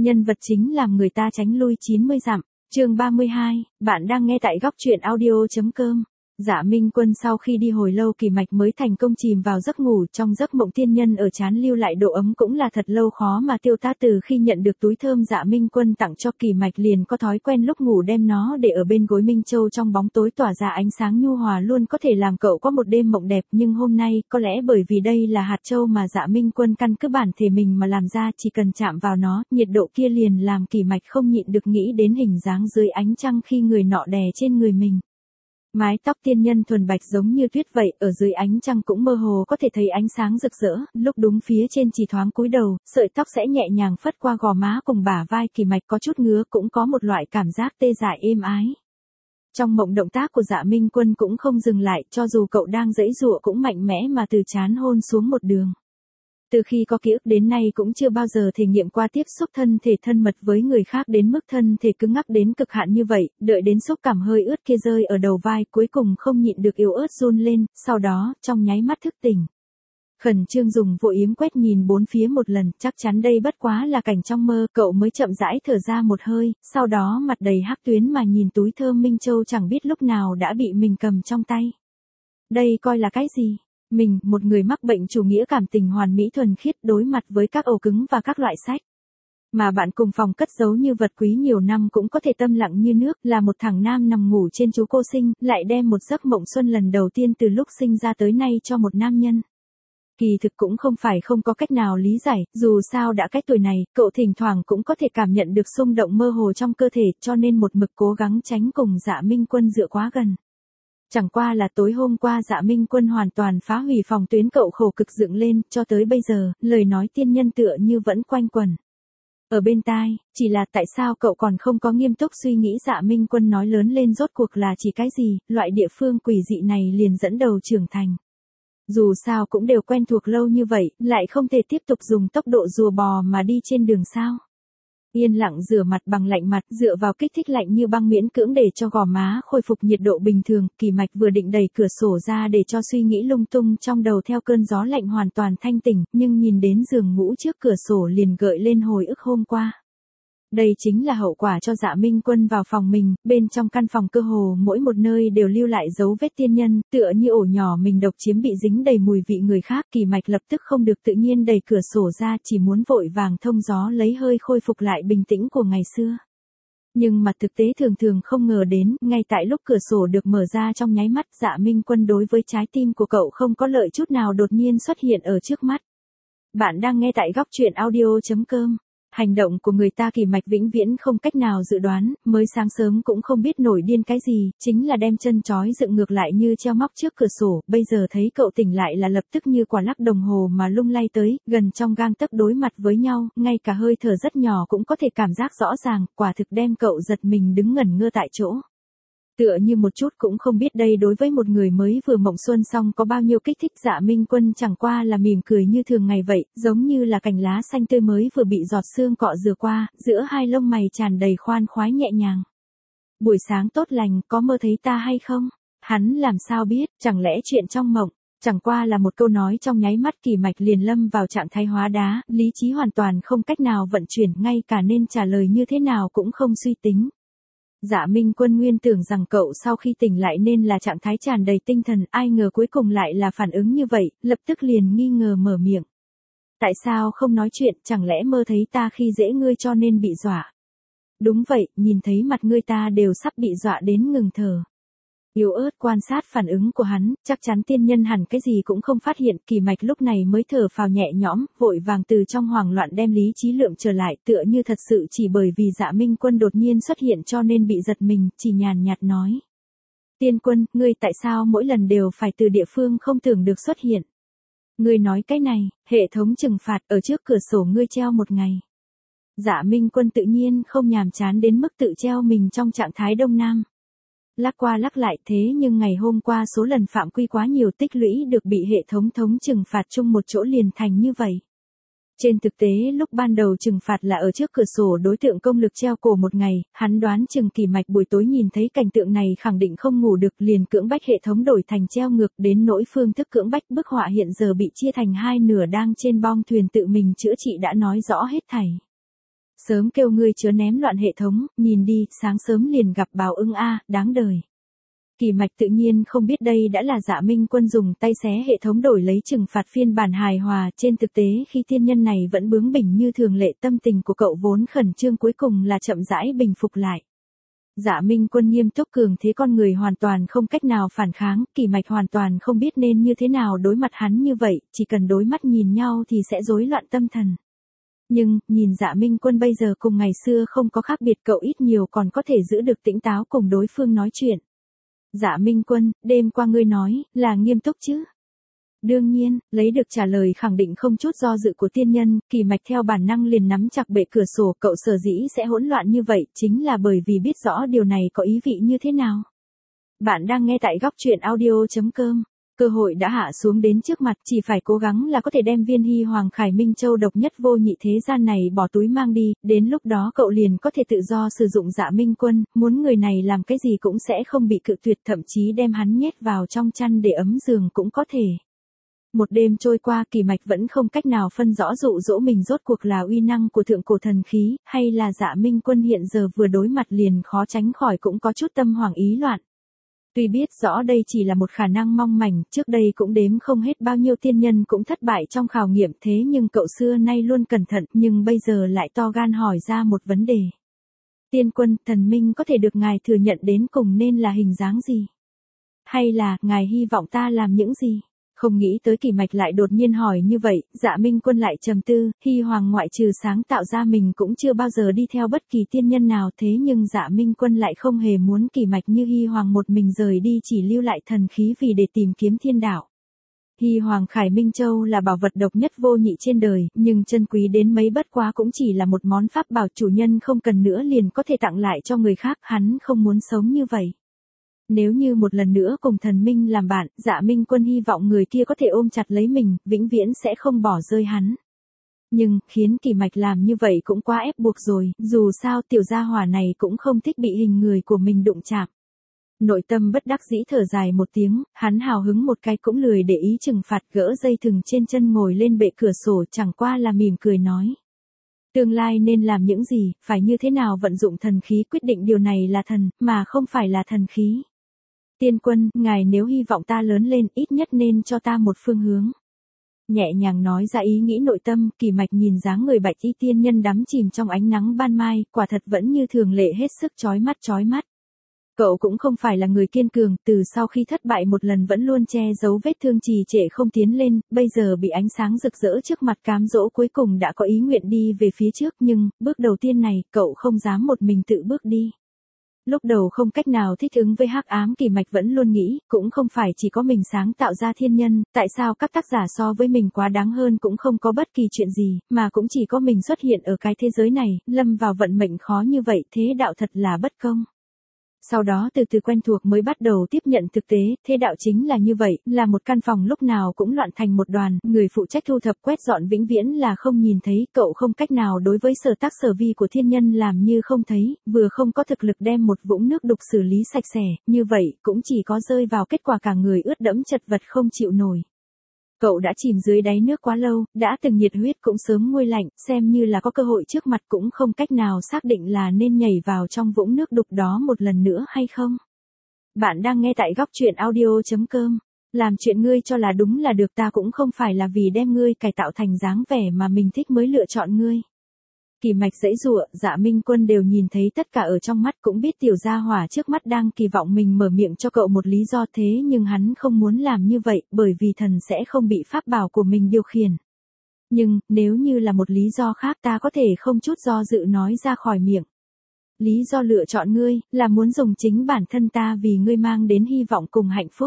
nhân vật chính làm người ta tránh lui 90 dặm. Chương 32, bạn đang nghe tại góc truyện audio.com. Dạ Minh Quân sau khi đi hồi lâu Kỳ Mạch mới thành công chìm vào giấc ngủ, trong giấc mộng tiên nhân ở trán lưu lại độ ấm cũng là thật lâu khó mà tiêu tan. Từ khi nhận được túi thơm Dạ Minh Quân tặng cho Kỳ Mạch liền có thói quen lúc ngủ đem nó để ở bên gối Minh Châu, trong bóng tối tỏa ra ánh sáng nhu hòa luôn có thể làm cậu có một đêm mộng đẹp. Nhưng hôm nay, có lẽ bởi vì đây là hạt châu mà Dạ Minh Quân căn cứ bản thể mình mà làm ra, chỉ cần chạm vào nó, nhiệt độ kia liền làm Kỳ Mạch không nhịn được nghĩ đến hình dáng dưới ánh trăng khi người nọ đè trên người mình. Mái tóc tiên nhân thuần bạch giống như tuyết vậy, ở dưới ánh trăng cũng mơ hồ có thể thấy ánh sáng rực rỡ, lúc đúng phía trên chỉ thoáng cúi đầu, sợi tóc sẽ nhẹ nhàng phất qua gò má cùng bả vai. Kỳ Mạch có chút ngứa, cũng có một loại cảm giác tê dại êm ái. Trong mộng động tác của Dạ Minh Quân cũng không dừng lại, cho dù cậu đang giãy giụa cũng mạnh mẽ mà từ trán hôn xuống một đường. Từ khi có ký ức đến nay cũng chưa bao giờ thể nghiệm qua tiếp xúc thân thể thân mật với người khác đến mức thân thể cứng ngắc đến cực hạn như vậy, đợi đến xúc cảm hơi ướt kia rơi ở đầu vai, cuối cùng không nhịn được yếu ớt run lên, sau đó, trong nháy mắt thức tỉnh. Khẩn trương dùng vội yếm quét nhìn bốn phía một lần, chắc chắn đây bất quá là cảnh trong mơ, cậu mới chậm rãi thở ra một hơi, sau đó mặt đầy hắc tuyến mà nhìn túi thơm Minh Châu chẳng biết lúc nào đã bị mình cầm trong tay. Đây coi là cái gì? Mình, một người mắc bệnh chủ nghĩa cảm tình hoàn mỹ thuần khiết, đối mặt với các ổ cứng và các loại sách mà bạn cùng phòng cất giấu như vật quý nhiều năm cũng có thể tâm lặng như nước, là một thằng nam nằm ngủ trên chú cô sinh, lại đem một giấc mộng xuân lần đầu tiên từ lúc sinh ra tới nay cho một nam nhân. Kỳ thực cũng không phải không có cách nào lý giải, dù sao đã cái tuổi này, cậu thỉnh thoảng cũng có thể cảm nhận được xung động mơ hồ trong cơ thể, cho nên một mực cố gắng tránh cùng Dạ Minh Quân dựa quá gần. Chẳng qua là tối hôm qua Dạ Minh Quân hoàn toàn phá hủy phòng tuyến cậu khổ cực dựng lên, cho tới bây giờ, lời nói tiên nhân tựa như vẫn quanh quẩn ở bên tai, chỉ là tại sao cậu còn không có nghiêm túc suy nghĩ Dạ Minh Quân nói lớn lên rốt cuộc là chỉ cái gì, loại địa phương quỷ dị này liền dẫn đầu trưởng thành. Dù sao cũng đều quen thuộc lâu như vậy, lại không thể tiếp tục dùng tốc độ rùa bò mà đi trên đường sao. Yên lặng rửa mặt bằng lạnh mặt, dựa vào kích thích lạnh như băng miễn cưỡng để cho gò má khôi phục nhiệt độ bình thường. Kỳ Mạch vừa định đẩy cửa sổ ra để cho suy nghĩ lung tung trong đầu theo cơn gió lạnh hoàn toàn thanh tỉnh, nhưng nhìn đến giường ngủ trước cửa sổ liền gợi lên hồi ức hôm qua. Đây chính là hậu quả cho Dạ Minh Quân vào phòng mình, bên trong căn phòng cơ hồ mỗi một nơi đều lưu lại dấu vết tiên nhân, tựa như ổ nhỏ mình độc chiếm bị dính đầy mùi vị người khác. Kỳ Mạch lập tức không được tự nhiên đẩy cửa sổ ra, chỉ muốn vội vàng thông gió lấy hơi khôi phục lại bình tĩnh của ngày xưa. Nhưng mà thực tế thường thường không ngờ đến, ngay tại lúc cửa sổ được mở ra trong nháy mắt, Dạ Minh Quân đối với trái tim của cậu không có lợi chút nào đột nhiên xuất hiện ở trước mắt. Bạn đang nghe tại góc truyện audio.com. Hành động của người ta Kỳ Mạch vĩnh viễn không cách nào dự đoán, mới sáng sớm cũng không biết nổi điên cái gì, chính là đem chân trói dựng ngược lại như treo móc trước cửa sổ, bây giờ thấy cậu tỉnh lại là lập tức như quả lắc đồng hồ mà lung lay tới, gần trong gang tấc đối mặt với nhau, ngay cả hơi thở rất nhỏ cũng có thể cảm giác rõ ràng, quả thực đem cậu giật mình đứng ngẩn ngơ tại chỗ. Tựa như một chút cũng không biết đây đối với một người mới vừa mộng xuân xong có bao nhiêu kích thích. Dạ Minh Quân chẳng qua là mỉm cười như thường ngày vậy, giống như là cành lá xanh tươi mới vừa bị giọt sương cọ rửa qua, giữa hai lông mày tràn đầy khoan khoái nhẹ nhàng. Buổi sáng tốt lành, có mơ thấy ta hay không? Hắn làm sao biết, chẳng lẽ chuyện trong mộng? Chẳng qua là một câu nói trong nháy mắt Kỳ Mạch liền lâm vào trạng thái hóa đá, lý trí hoàn toàn không cách nào vận chuyển, ngay cả nên trả lời như thế nào cũng không suy tính. Dạ Minh Quân nguyên tưởng rằng cậu sau khi tỉnh lại nên là trạng thái tràn đầy tinh thần, ai ngờ cuối cùng lại là phản ứng như vậy, lập tức liền nghi ngờ mở miệng. Tại sao không nói chuyện, chẳng lẽ mơ thấy ta khi dễ ngươi cho nên bị dọa? Đúng vậy, nhìn thấy mặt ngươi ta đều sắp bị dọa đến ngừng thở. Yếu ớt quan sát phản ứng của hắn, chắc chắn tiên nhân hẳn cái gì cũng không phát hiện. Kỳ Mạch lúc này mới thở phào nhẹ nhõm, vội vàng từ trong hoảng loạn đem lý trí lượm trở lại, tựa như thật sự chỉ bởi vì Dạ Minh Quân đột nhiên xuất hiện cho nên bị giật mình, chỉ nhàn nhạt nói. Tiên Quân, ngươi tại sao mỗi lần đều phải từ địa phương không tưởng được xuất hiện? Ngươi nói cái này, hệ thống trừng phạt ở trước cửa sổ ngươi treo một ngày. Dạ Minh Quân tự nhiên không nhàm chán đến mức tự treo mình trong trạng thái đông nam. Lắc qua lắc lại, thế nhưng ngày hôm qua số lần phạm quy quá nhiều, tích lũy được bị hệ thống trừng phạt chung một chỗ liền thành như vậy. Trên thực tế lúc ban đầu trừng phạt là ở trước cửa sổ đối tượng công lực treo cổ một ngày, hắn đoán chừng Kỳ Mạch buổi tối nhìn thấy cảnh tượng này khẳng định không ngủ được, liền cưỡng bách hệ thống đổi thành treo ngược, đến nỗi phương thức cưỡng bách bức họa hiện giờ bị chia thành hai nửa đang trên bong thuyền tự mình chữa trị đã nói rõ hết thảy. Sớm kêu ngươi chớ ném loạn hệ thống, nhìn đi, sáng sớm liền gặp báo ứng a, đáng đời. Kỳ Mạch tự nhiên không biết đây đã là Dạ Minh Quân dùng tay xé hệ thống đổi lấy trừng phạt phiên bản hài hòa. Trên thực tế khi tiên nhân này vẫn bướng bỉnh như thường lệ, tâm tình của cậu vốn khẩn trương cuối cùng là chậm rãi bình phục lại. Dạ Minh Quân nghiêm túc cường thế, con người hoàn toàn không cách nào phản kháng, Kỳ Mạch hoàn toàn không biết nên như thế nào đối mặt hắn như vậy, chỉ cần đối mắt nhìn nhau thì sẽ rối loạn tâm thần. Nhưng, nhìn Dạ Minh Quân bây giờ cùng ngày xưa không có khác biệt, cậu ít nhiều còn có thể giữ được tĩnh táo cùng đối phương nói chuyện. Dạ Minh Quân, đêm qua ngươi nói, là nghiêm túc chứ? Đương nhiên, lấy được trả lời khẳng định không chút do dự của tiên nhân, Kỳ Mạch theo bản năng liền nắm chặt bệ cửa sổ, cậu sở dĩ sẽ hỗn loạn như vậy, chính là bởi vì biết rõ điều này có ý vị như thế nào. Bạn đang nghe tại góc truyện audio.com. Cơ hội đã hạ xuống đến trước mặt, chỉ phải cố gắng là có thể đem viên Hy Hoàng Khải Minh Châu độc nhất vô nhị thế gian này bỏ túi mang đi, đến lúc đó cậu liền có thể tự do sử dụng Dạ Minh Quân, muốn người này làm cái gì cũng sẽ không bị cự tuyệt, thậm chí đem hắn nhét vào trong chăn để ấm giường cũng có thể. Một đêm trôi qua, Kỳ Mạch vẫn không cách nào phân rõ dụ dỗ mình rốt cuộc là uy năng của thượng cổ thần khí, hay là Dạ Minh Quân hiện giờ vừa đối mặt liền khó tránh khỏi cũng có chút tâm hoảng ý loạn. Tuy biết rõ đây chỉ là một khả năng mong manh, trước đây cũng đếm không hết bao nhiêu tiên nhân cũng thất bại trong khảo nghiệm, thế nhưng cậu xưa nay luôn cẩn thận, nhưng bây giờ lại to gan hỏi ra một vấn đề. Tiên Quân, thần minh có thể được ngài thừa nhận đến cùng nên là hình dáng gì? Hay là, ngài hy vọng ta làm những gì? Không nghĩ tới Kỳ Mạch lại đột nhiên hỏi như vậy, Dạ Minh Quân lại trầm tư, Hy Hoàng ngoại trừ sáng tạo ra mình cũng chưa bao giờ đi theo bất kỳ tiên nhân nào, thế nhưng Dạ Minh Quân lại không hề muốn Kỳ Mạch như Hy Hoàng một mình rời đi, chỉ lưu lại thần khí vì để tìm kiếm thiên đạo. Hy Hoàng Khải Minh Châu là bảo vật độc nhất vô nhị trên đời, nhưng chân quý đến mấy bất quá cũng chỉ là một món pháp bảo, chủ nhân không cần nữa liền có thể tặng lại cho người khác, hắn không muốn sống như vậy. Nếu như một lần nữa cùng thần minh làm bạn, Dạ Minh Quân hy vọng người kia có thể ôm chặt lấy mình, vĩnh viễn sẽ không bỏ rơi hắn. Nhưng, khiến Kỳ Mạch làm như vậy cũng quá ép buộc rồi, dù sao tiểu gia hỏa này cũng không thích bị hình người của mình đụng chạm. Nội tâm bất đắc dĩ thở dài một tiếng, hắn hào hứng một cái cũng lười để ý trừng phạt, gỡ dây thừng trên chân ngồi lên bệ cửa sổ, chẳng qua là mỉm cười nói. Tương lai nên làm những gì, phải như thế nào vận dụng thần khí, quyết định điều này là thần, mà không phải là thần khí. Tiên Quân, ngài nếu hy vọng ta lớn lên, ít nhất nên cho ta một phương hướng. Nhẹ nhàng nói ra ý nghĩ nội tâm, Kỳ Mạch nhìn dáng người bạch y tiên nhân đắm chìm trong ánh nắng ban mai, quả thật vẫn như thường lệ hết sức chói mắt chói mắt. Cậu cũng không phải là người kiên cường, từ sau khi thất bại một lần vẫn luôn che giấu vết thương trì trệ không tiến lên, bây giờ bị ánh sáng rực rỡ trước mặt cám dỗ cuối cùng đã có ý nguyện đi về phía trước, nhưng, bước đầu tiên này, cậu không dám một mình tự bước đi. Lúc đầu không cách nào thích ứng với hắc ám, Kỳ Mạch vẫn luôn nghĩ, cũng không phải chỉ có mình sáng tạo ra thiên nhân, tại sao các tác giả so với mình quá đáng hơn cũng không có bất kỳ chuyện gì, mà cũng chỉ có mình xuất hiện ở cái thế giới này, lâm vào vận mệnh khó như vậy, thế đạo thật là bất công. Sau đó từ từ quen thuộc mới bắt đầu tiếp nhận thực tế, thế đạo chính là như vậy, là một căn phòng lúc nào cũng loạn thành một đoàn, người phụ trách thu thập quét dọn vĩnh viễn là không nhìn thấy, cậu không cách nào đối với sở tác sở vi của thiên nhân làm như không thấy, vừa không có thực lực đem một vũng nước đục xử lý sạch sẽ, như vậy cũng chỉ có rơi vào kết quả cả người ướt đẫm chật vật không chịu nổi. Cậu đã chìm dưới đáy nước quá lâu, đã từng nhiệt huyết cũng sớm nguôi lạnh, xem như là có cơ hội trước mặt cũng không cách nào xác định là nên nhảy vào trong vũng nước đục đó một lần nữa hay không. Bạn đang nghe tại góc truyện audio.com. Làm chuyện ngươi cho là đúng là được, ta cũng không phải là vì đem ngươi cải tạo thành dáng vẻ mà mình thích mới lựa chọn ngươi. Kỳ Mạch giãy giụa, Dạ Minh Quân đều nhìn thấy tất cả ở trong mắt, cũng biết tiểu gia hỏa trước mắt đang kỳ vọng mình mở miệng cho cậu một lý do, thế nhưng hắn không muốn làm như vậy, bởi vì thần sẽ không bị pháp bảo của mình điều khiển. Nhưng, nếu như là một lý do khác, ta có thể không chút do dự nói ra khỏi miệng. Lý do lựa chọn ngươi, là muốn dùng chính bản thân ta vì ngươi mang đến hy vọng cùng hạnh phúc.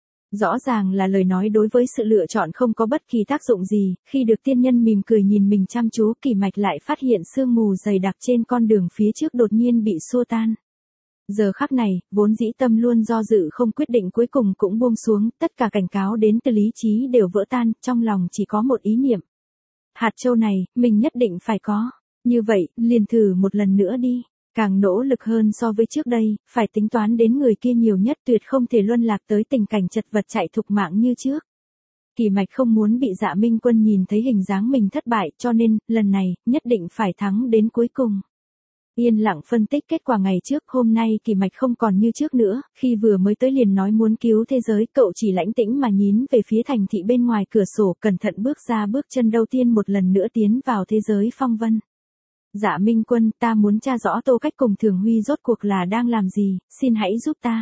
Rõ ràng là lời nói đối với sự lựa chọn không có bất kỳ tác dụng gì, khi được tiên nhân mỉm cười nhìn mình chăm chú, Kỳ Mạch lại phát hiện sương mù dày đặc trên con đường phía trước đột nhiên bị xua tan. Giờ khắc này, vốn dĩ tâm luôn do dự không quyết định cuối cùng cũng buông xuống, tất cả cảnh cáo đến từ lý trí đều vỡ tan, trong lòng chỉ có một ý niệm. Hạt châu này, mình nhất định phải có. Như vậy, liền thử một lần nữa đi. Càng nỗ lực hơn so với trước đây, phải tính toán đến người kia nhiều nhất, tuyệt không thể luân lạc tới tình cảnh chật vật chạy thục mạng như trước. Kỳ Mạch không muốn bị Dạ Minh Quân nhìn thấy hình dáng mình thất bại, cho nên, lần này, nhất định phải thắng đến cuối cùng. Yên lặng phân tích kết quả ngày trước, hôm nay Kỳ Mạch không còn như trước nữa, khi vừa mới tới liền nói muốn cứu thế giới, cậu chỉ lãnh tĩnh mà nhín về phía thành thị bên ngoài cửa sổ, cẩn thận bước ra bước chân đầu tiên một lần nữa tiến vào thế giới phong vân. Dạ Minh Quân, ta muốn tra rõ Tô Cách cùng Thường Huy rốt cuộc là đang làm gì, xin hãy giúp ta.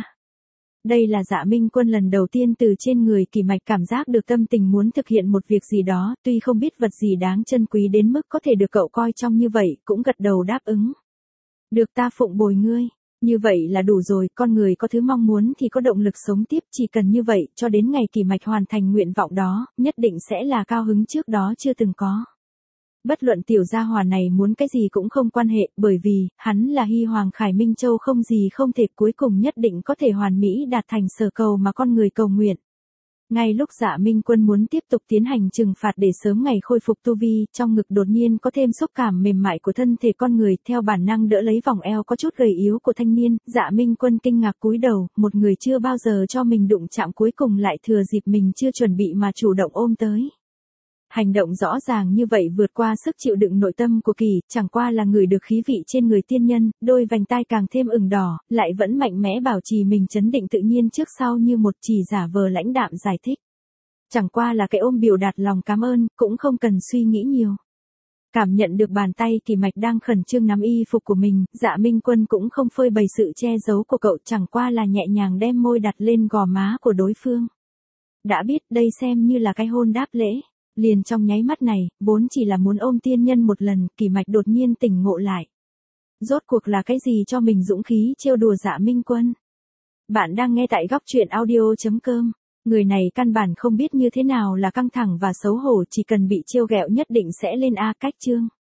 Đây là Dạ Minh Quân lần đầu tiên từ trên người Kỳ Mạch cảm giác được tâm tình muốn thực hiện một việc gì đó, tuy không biết vật gì đáng trân quý đến mức có thể được cậu coi trong như vậy, cũng gật đầu đáp ứng. Được, ta phụng bồi ngươi. Như vậy là đủ rồi, con người có thứ mong muốn thì có động lực sống tiếp, chỉ cần như vậy, cho đến ngày Kỳ Mạch hoàn thành nguyện vọng đó, nhất định sẽ là cao hứng trước đó chưa từng có. Bất luận tiểu gia hỏa này muốn cái gì cũng không quan hệ, bởi vì, hắn là Hy Hoàng Khải Minh Châu, không gì không thể, cuối cùng nhất định có thể hoàn mỹ đạt thành sở cầu mà con người cầu nguyện. Ngay lúc Dạ Minh Quân muốn tiếp tục tiến hành trừng phạt để sớm ngày khôi phục tu vi, trong ngực đột nhiên có thêm xúc cảm mềm mại của thân thể con người, theo bản năng đỡ lấy vòng eo có chút gầy yếu của thanh niên. Dạ Minh Quân kinh ngạc cúi đầu, một người chưa bao giờ cho mình đụng chạm cuối cùng lại thừa dịp mình chưa chuẩn bị mà chủ động ôm tới. Hành động rõ ràng như vậy vượt qua sức chịu đựng nội tâm của Kỳ, chẳng qua là ngửi được khí vị trên người tiên nhân, đôi vành tai càng thêm ửng đỏ, lại vẫn mạnh mẽ bảo trì mình trấn định tự nhiên trước sau như một, chỉ giả vờ lãnh đạm giải thích. Chẳng qua là cái ôm biểu đạt lòng cảm ơn, cũng không cần suy nghĩ nhiều. Cảm nhận được bàn tay Kỳ Mạch đang khẩn trương nắm y phục của mình, Dạ Minh Quân cũng không phơi bày sự che giấu của cậu, chẳng qua là nhẹ nhàng đem môi đặt lên gò má của đối phương. Đã biết, đây xem như là cái hôn đáp lễ. Liền trong nháy mắt này, vốn chỉ là muốn ôm tiên nhân một lần, Kỳ Mạch đột nhiên tỉnh ngộ lại. Rốt cuộc là cái gì cho mình dũng khí trêu đùa Dạ Minh Quân? Bạn đang nghe tại góc truyện audio.com. Người này căn bản không biết như thế nào là căng thẳng và xấu hổ, chỉ cần bị trêu ghẹo nhất định sẽ lên A cách chương.